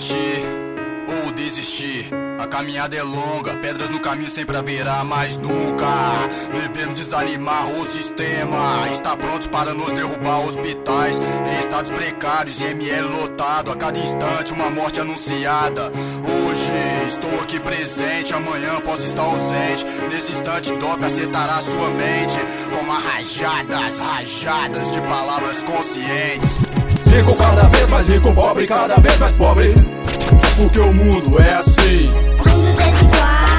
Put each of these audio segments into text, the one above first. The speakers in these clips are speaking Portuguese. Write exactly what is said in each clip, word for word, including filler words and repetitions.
insistir ou desistir. A caminhada é longa, pedras no caminho sempre haverá, mas nunca devemos desanimar o sistema. Está pronto para nos derrubar hospitais em estados precários e M L lotado. A cada instante uma morte anunciada. Hoje estou aqui presente, amanhã posso estar ausente. Nesse instante dope acertará sua mente como rajadas, rajadas de palavras conscientes. Rico cada vez mais rico, pobre cada vez mais pobre, porque o mundo é assim. Mundo desigual.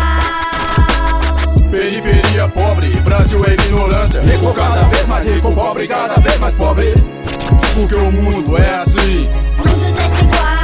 Periferia pobre, Brasil é ignorância. Rico cada vez mais rico, pobre cada vez mais pobre, porque o mundo é assim. Mundo desigual.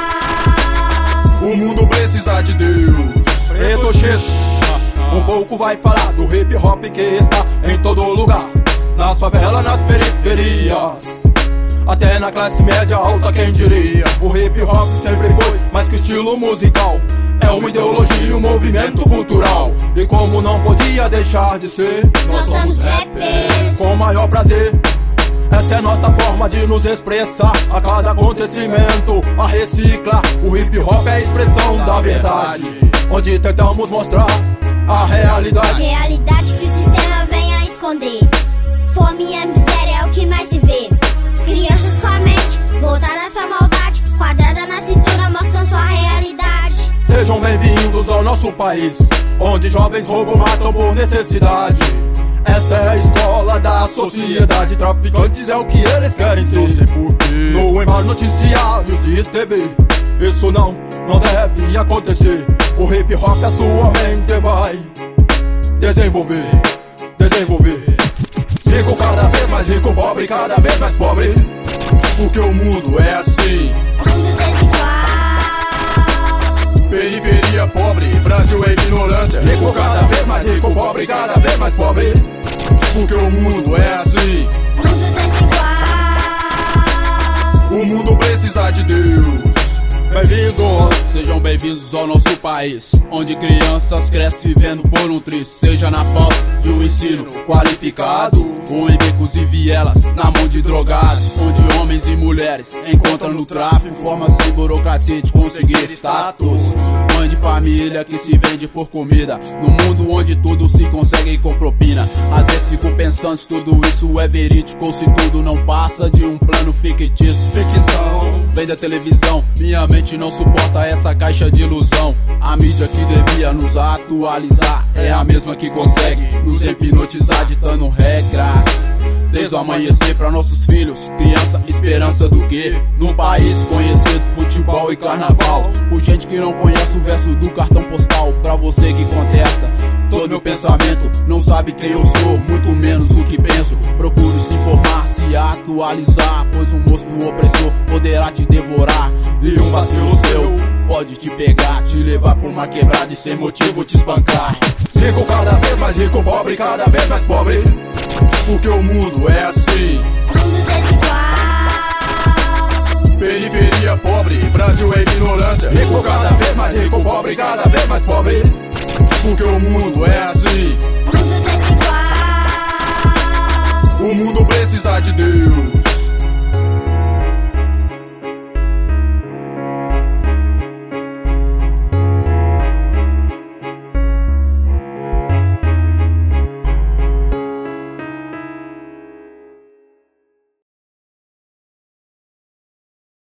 O mundo precisa de Deus. Preto X, um pouco vai falar do hip hop que está em todo lugar, nas favelas, nas periferias, até na classe média alta, quem diria. O hip hop sempre foi mais que estilo musical, é uma ideologia, um movimento cultural. E como não podia deixar de ser, Nós somos rappers. com o maior prazer. Essa é nossa forma de nos expressar a cada acontecimento, a reciclar. O hip hop é a expressão da verdade, onde tentamos mostrar a realidade. Realidade que o sistema vem a esconder. Fome e miséria é o que mais se vê. Crianças com a mente voltadas pra maldade, quadrada na cintura mostram sua realidade. Sejam bem-vindos ao nosso país, onde jovens roubam, matam por necessidade. Esta é a escola da sociedade, traficantes é o que eles querem ser. No embalo noticiários de T V, isso não, não deve acontecer. O hip hop a sua mente vai desenvolver, desenvolver. Rico cada vez mais rico, pobre cada vez mais pobre, porque o mundo é assim. Mundo desigual. Periferia pobre, Brasil é ignorância. Rico cada vez mais rico, pobre cada vez mais pobre, porque o mundo é assim. Mundo desigual. O mundo precisa de Deus. Bem-vindos, sejam bem-vindos ao nosso país, onde crianças crescem vivendo por um triz, seja na falta de um ensino qualificado ou em becos e vielas na mão de drogados, onde homens e mulheres encontram no tráfico forma sem burocracia de conseguir status. Mãe de família que se vende por comida, no mundo onde tudo se consegue com propina. Às vezes fico pensando se tudo isso é verídico ou se tudo não passa de um plano fictício. Ficção vem da televisão, minha mente não suporta essa caixa de ilusão. A mídia que devia nos atualizar é a mesma que consegue nos hipnotizar, ditando regras desde o amanhecer pra nossos filhos. Criança, esperança do quê? Num país conhecido futebol e carnaval, por gente que não conhece o verso do cartão postal. Pra você que contesta todo meu pensamento, não sabe quem eu sou, muito menos o que penso. Procuro se informar, se atualizar, pois um monstro opressor poderá te devorar. E um vacilo seu pode te pegar, te levar por uma quebrada e sem motivo te espancar. Rico cada vez mais rico, pobre cada vez mais pobre, porque o mundo é assim. Mundo desigual. Periferia pobre, Brasil é ignorância. Rico cada vez mais rico, pobre cada vez mais pobre, porque o mundo é assim. Mundo desigual. O mundo precisa de Deus.